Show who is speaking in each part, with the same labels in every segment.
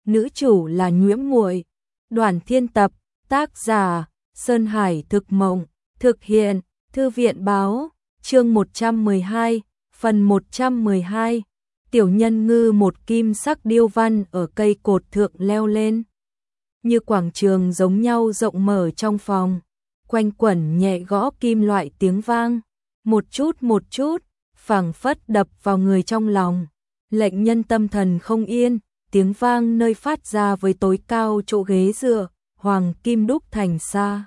Speaker 1: nữ chủ là Nhuễm Muội. Đoàn Thiên tập, tác giả Sơn Hải Thực Mộng, thực hiện Thư viện Báo, chương 112, phần 112. Tiểu Nhân Ngư một kim sắc điêu văn ở cây cột thượng leo lên. Như quảng trường giống nhau rộng mở trong phòng, quanh quẩn nhẹ gõ kim loại tiếng vang, một chút, phảng phất đập vào người trong lòng, lệnh nhân tâm thần không yên. Tiếng vang nơi phát ra với tối cao chỗ ghế dựa, hoàng kim đúc thành xa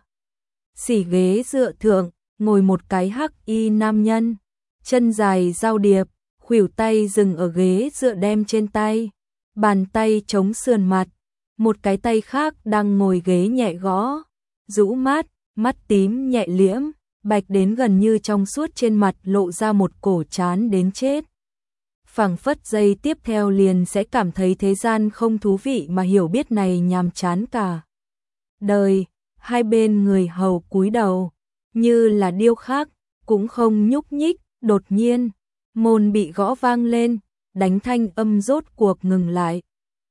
Speaker 1: xỉ ghế dựa thượng, ngồi một cái hắc y nam nhân, chân dài giao điệp, khuỷu tay dừng ở ghế dựa đem trên tay, bàn tay chống sườn mặt, một cái tay khác đang ngồi ghế nhẹ gõ, rũ mắt tím nhẹ liễm, bạch đến gần như trong suốt trên mặt lộ ra một cổ chán đến chết. Phảng phất giây tiếp theo liền sẽ cảm thấy thế gian không thú vị mà hiểu biết này nhàm chán cả đời. Hai bên người hầu cúi đầu, như là điêu khắc, cũng không nhúc nhích. Đột nhiên, môn bị gõ vang lên, đánh thanh âm rốt cuộc ngừng lại.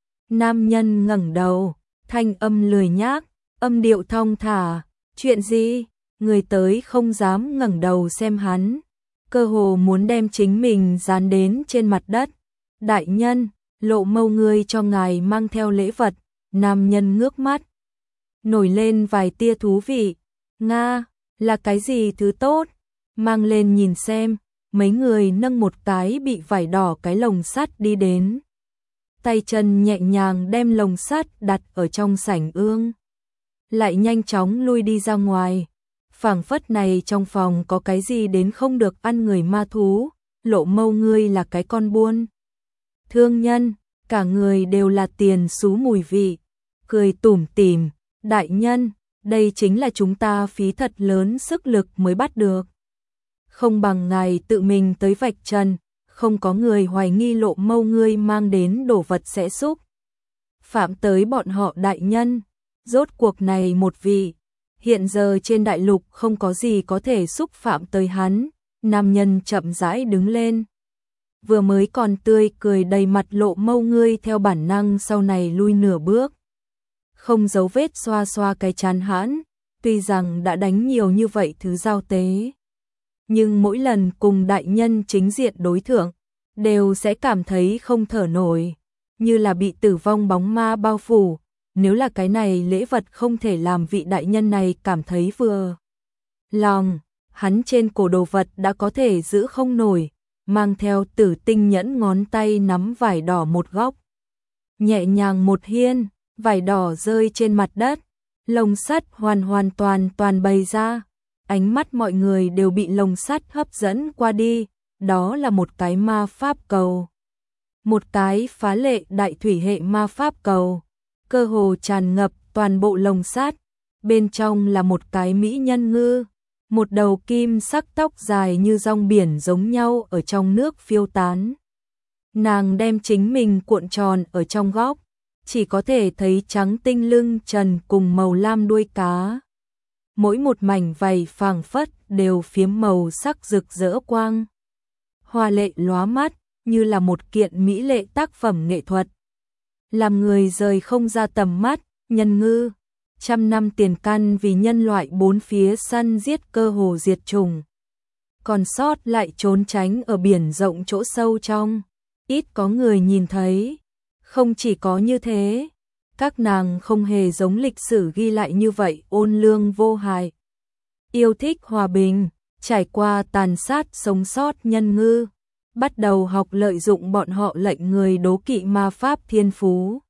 Speaker 1: Nam nhân ngẩng đầu, thanh âm lười nhác, âm điệu thong thả. Chuyện gì? Người tới không dám ngẩng đầu xem hắn, cơ hồ muốn đem chính mình dán đến trên mặt đất. Đại nhân, Lộ Mâu ngươi cho ngài mang theo lễ vật. Nam nhân ngước mắt, nổi lên vài tia thú vị. Nga, là cái gì thứ tốt? Mang lên nhìn xem. Mấy người nâng một cái bị vải đỏ cái lồng sắt đi đến. Tay chân nhẹ nhàng đem lồng sắt đặt ở trong sảnh ương, lại nhanh chóng lui đi ra ngoài. Phảng phất này trong phòng có cái gì đến không được ăn người ma thú. Lộ Mâu ngươi là cái con buôn thương nhân, cả người đều là tiền xú mùi vị, cười tủm tỉm. Đại nhân, đây chính là chúng ta phí thật lớn sức lực mới bắt được, không bằng ngài tự mình tới vạch trần, không có người hoài nghi Lộ Mâu ngươi mang đến đồ vật sẽ xúc phạm tới bọn họ. Đại nhân, rốt cuộc này một vị, hiện giờ trên đại lục không có gì có thể xúc phạm tới hắn. Nam nhân chậm rãi đứng lên, vừa mới còn tươi cười đầy mặt. Lộ Mâu ngươi theo bản năng sau này lui nửa bước, không giấu vết xoa xoa cái chán hãn. Tuy rằng đã đánh nhiều như vậy thứ giao tế, nhưng mỗi lần cùng đại nhân chính diện đối thượng, đều sẽ cảm thấy không thở nổi, như là bị tử vong bóng ma bao phủ. Nếu là cái này lễ vật không thể làm vị đại nhân này cảm thấy vừa lòng, hắn trên cổ đồ vật đã có thể giữ không nổi. Mang theo Tử Tinh nhẫn, ngón tay nắm vải đỏ một góc, nhẹ nhàng một hiên, vải đỏ rơi trên mặt đất, lồng sắt hoàn toàn bày ra. Ánh mắt mọi người đều bị lồng sắt hấp dẫn qua đi. Đó là một cái ma pháp cầu, một cái phá lệ đại thủy hệ ma pháp cầu, cơ hồ tràn ngập toàn bộ lồng sắt. Bên trong là một cái mỹ nhân ngư, một đầu kim sắc tóc dài như rong biển giống nhau ở trong nước phiêu tán. Nàng đem chính mình cuộn tròn ở trong góc, chỉ có thể thấy trắng tinh lưng trần cùng màu lam đuôi cá. Mỗi một mảnh vảy phảng phất đều phiếm màu sắc rực rỡ quang hoa lệ lóa mắt, như là một kiện mỹ lệ tác phẩm nghệ thuật, làm người rời không ra tầm mắt. Nhân ngư, trăm năm tiền căn vì nhân loại bốn phía săn giết cơ hồ diệt chủng, còn sót lại trốn tránh ở biển rộng chỗ sâu trong, ít có người nhìn thấy. Không chỉ có như thế, các nàng không hề giống lịch sử ghi lại như vậy ôn lương vô hại, yêu thích hòa bình. Trải qua tàn sát sống sót nhân ngư, bắt đầu học lợi dụng bọn họ lệnh người đố kỵ ma pháp thiên phú,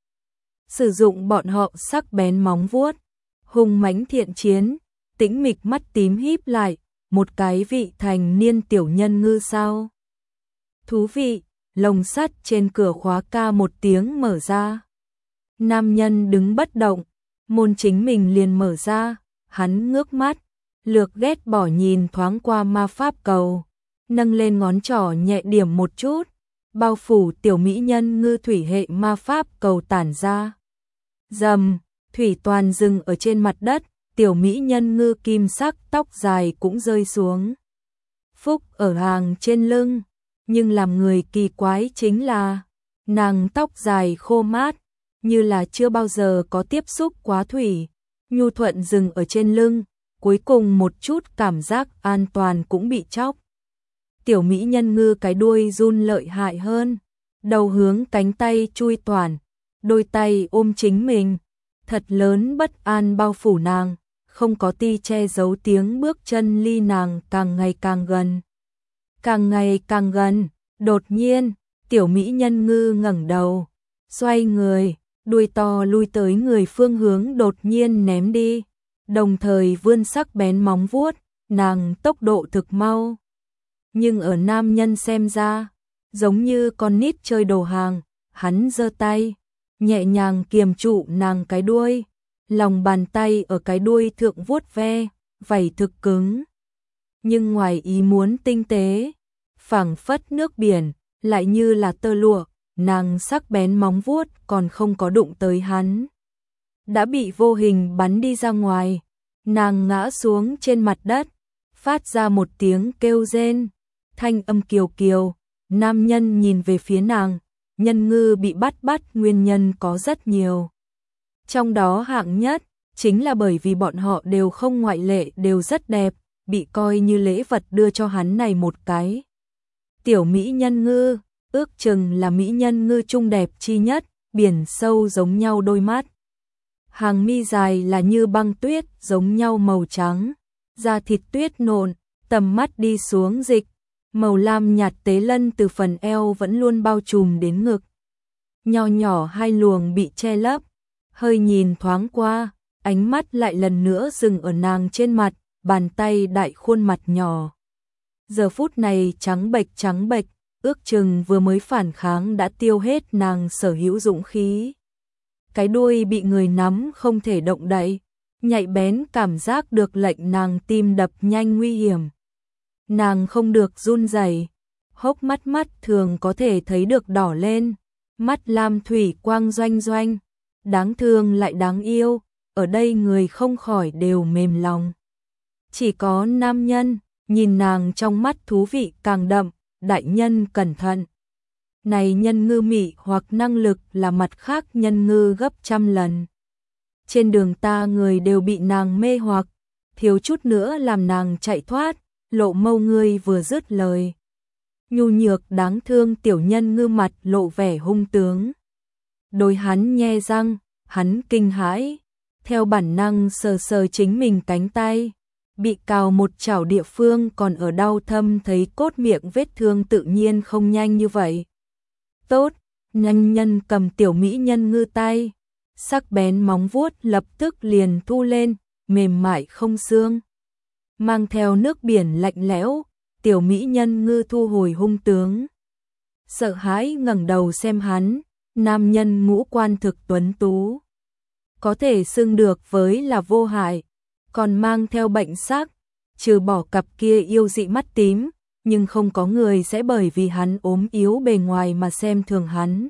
Speaker 1: sử dụng bọn họ sắc bén móng vuốt, hung mãnh thiện chiến. Tĩnh mịch mắt tím híp lại, một cái vị thành niên tiểu nhân ngư sao? Thú vị. Lồng sắt trên cửa khóa ca một tiếng mở ra. Nam nhân đứng bất động, môn chính mình liền mở ra. Hắn ngước mắt, lược ghét bỏ nhìn thoáng qua ma pháp cầu, nâng lên ngón trỏ nhẹ điểm một chút, bao phủ tiểu mỹ nhân ngư thủy hệ ma pháp cầu tản ra. Rầm, thủy toàn dừng ở trên mặt đất. Tiểu mỹ nhân ngư kim sắc tóc dài cũng rơi xuống, phúc ở hàng trên lưng. Nhưng làm người kỳ quái chính là nàng tóc dài khô mát, như là chưa bao giờ có tiếp xúc quá thủy, nhu thuận dừng ở trên lưng, cuối cùng một chút cảm giác an toàn cũng bị chóc. Tiểu mỹ nhân ngư cái đuôi run lợi hại hơn, đầu hướng cánh tay chui toàn, đôi tay ôm chính mình, thật lớn bất an bao phủ nàng, không có ti che giấu tiếng bước chân ly nàng càng ngày càng gần. Càng ngày càng gần, đột nhiên, tiểu mỹ nhân ngư ngẩng đầu, xoay người, đuôi to lui tới người phương hướng đột nhiên ném đi, đồng thời vươn sắc bén móng vuốt, nàng tốc độ thực mau. Nhưng ở nam nhân xem ra, giống như con nít chơi đồ hàng, hắn giơ tay, nhẹ nhàng kiềm trụ nàng cái đuôi, lòng bàn tay ở cái đuôi thượng vuốt ve, vảy thực cứng. Nhưng ngoài ý muốn tinh tế, phảng phất nước biển, lại như là tơ lụa, nàng sắc bén móng vuốt còn không có đụng tới hắn. Đã bị vô hình bắn đi ra ngoài, nàng ngã xuống trên mặt đất, phát ra một tiếng kêu rên, thanh âm kiều kiều, nam nhân nhìn về phía nàng, nhân ngư bị bắt nguyên nhân có rất nhiều. Trong đó hạng nhất, chính là bởi vì bọn họ đều không ngoại lệ đều rất đẹp, bị coi như lễ vật đưa cho hắn này một cái. Tiểu mỹ nhân ngư, ước chừng là mỹ nhân ngư trung đẹp chi nhất, biển sâu giống nhau đôi mắt. Hàng mi dài là như băng tuyết giống nhau màu trắng, da thịt tuyết nộn, tầm mắt đi xuống dịch, màu lam nhạt tế lân từ phần eo vẫn luôn bao trùm đến ngực. Nho nhỏ hai luồng bị che lấp, hơi nhìn thoáng qua, ánh mắt lại lần nữa dừng ở nàng trên mặt, bàn tay đại khuôn mặt nhỏ. Giờ phút này trắng bệch, ước chừng vừa mới phản kháng đã tiêu hết nàng sở hữu dũng khí. Cái đuôi bị người nắm không thể động đậy, nhạy bén cảm giác được lệnh nàng tim đập nhanh nguy hiểm. Nàng không được run rẩy, hốc mắt thường có thể thấy được đỏ lên, mắt lam thủy quang doanh doanh, đáng thương lại đáng yêu, ở đây người không khỏi đều mềm lòng. Chỉ có nam nhân, nhìn nàng trong mắt thú vị càng đậm, đại nhân cẩn thận. Này nhân ngư mị hoặc năng lực là mặt khác nhân ngư gấp trăm lần. Trên đường ta người đều bị nàng mê hoặc, thiếu chút nữa làm nàng chạy thoát, Lộ Mâu ngươi vừa dứt lời. Nhu nhược đáng thương tiểu nhân ngư mặt lộ vẻ hung tướng. Đôi hắn nhe răng, hắn kinh hãi, theo bản năng sờ sờ chính mình cánh tay. Bị cào một chảo địa phương còn ở đau thâm thấy cốt miệng vết thương tự nhiên không nhanh như vậy. Tốt, nhanh nhân cầm tiểu mỹ nhân ngư tay, sắc bén móng vuốt lập tức liền thu lên, mềm mại không xương. Mang theo nước biển lạnh lẽo, tiểu mỹ nhân ngư thu hồi hung tướng. Sợ hãi ngẩng đầu xem hắn, nam nhân ngũ quan thực tuấn tú. Có thể xưng được với là vô hại, còn mang theo bệnh sắc, trừ bỏ cặp kia yêu dị mắt tím, nhưng không có người sẽ bởi vì hắn ốm yếu bề ngoài mà xem thường hắn.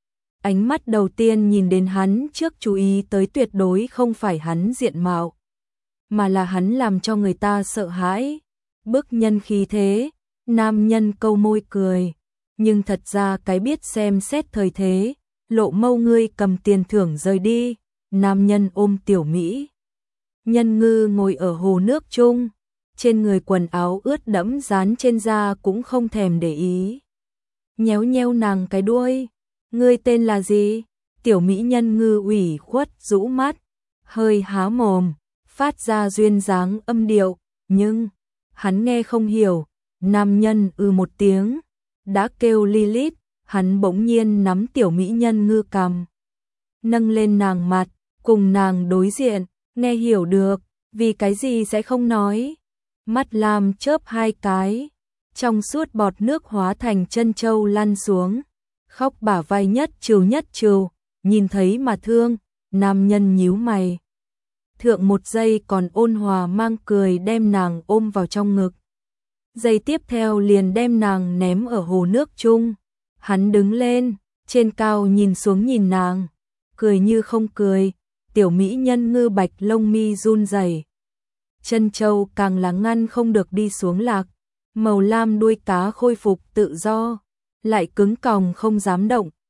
Speaker 1: Ánh mắt đầu tiên nhìn đến hắn trước chú ý tới tuyệt đối không phải hắn diện mạo, mà là hắn làm cho người ta sợ hãi, bức nhân khí thế, nam nhân câu môi cười, nhưng thật ra cái biết xem xét thời thế, Lộ Mâu ngươi cầm tiền thưởng rời đi, nam nhân ôm tiểu mỹ. Nhân ngư ngồi ở hồ nước chung, trên người quần áo ướt đẫm dán trên da cũng không thèm để ý. Nhéo nhéo nàng cái đuôi, ngươi tên là gì? Tiểu mỹ nhân ngư ủy khuất rũ mắt, hơi há mồm, phát ra duyên dáng âm điệu, nhưng hắn nghe không hiểu, nam nhân một tiếng, đã kêu Lilith, hắn bỗng nhiên nắm tiểu mỹ nhân ngư cằm, nâng lên nàng mặt, cùng nàng đối diện, nghe hiểu được, vì cái gì sẽ không nói. Mắt lam chớp hai cái, trong suốt bọt nước hóa thành chân châu lăn xuống, khóc bả vai nhất trừ, nhìn thấy mà thương, nam nhân nhíu mày. Thượng một giây còn ôn hòa mang cười đem nàng ôm vào trong ngực. Giây tiếp theo liền đem nàng ném ở hồ nước chung. Hắn đứng lên, trên cao nhìn xuống nhìn nàng, cười như không cười, tiểu mỹ nhân ngư bạch lông mi run rẩy. Chân châu càng là ngăn không được đi xuống lạc, màu lam đuôi cá khôi phục tự do, lại cứng còng không dám động,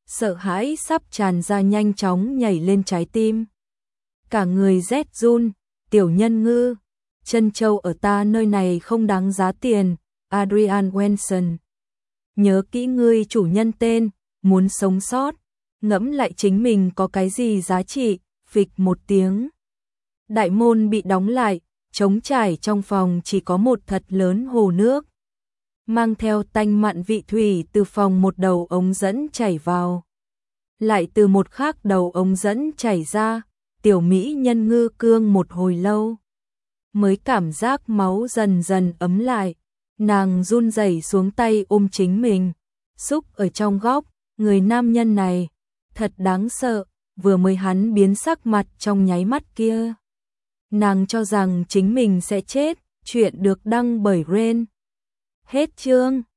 Speaker 1: sợ hãi sắp tràn ra nhanh chóng nhảy lên trái tim. Cả người rét run, tiểu nhân ngư, chân châu ở ta nơi này không đáng giá tiền, Adrian Wenson. Nhớ kỹ ngươi chủ nhân tên, muốn sống sót, ngẫm lại chính mình có cái gì giá trị, phịch một tiếng. Đại môn bị đóng lại, trống trải trong phòng chỉ có một thật lớn hồ nước. Mang theo tanh mặn vị thủy từ phòng một đầu ống dẫn chảy vào. Lại từ một khác đầu ống dẫn chảy ra, tiểu mỹ nhân ngư cương một hồi lâu. Mới cảm giác máu dần dần ấm lại, nàng run rẩy xuống tay ôm chính mình, xúc ở trong góc, người nam nhân này, thật đáng sợ, vừa mới hắn biến sắc mặt trong nháy mắt kia. Nàng cho rằng chính mình sẽ chết, chuyện được đăng bởi Ren. Hết chương.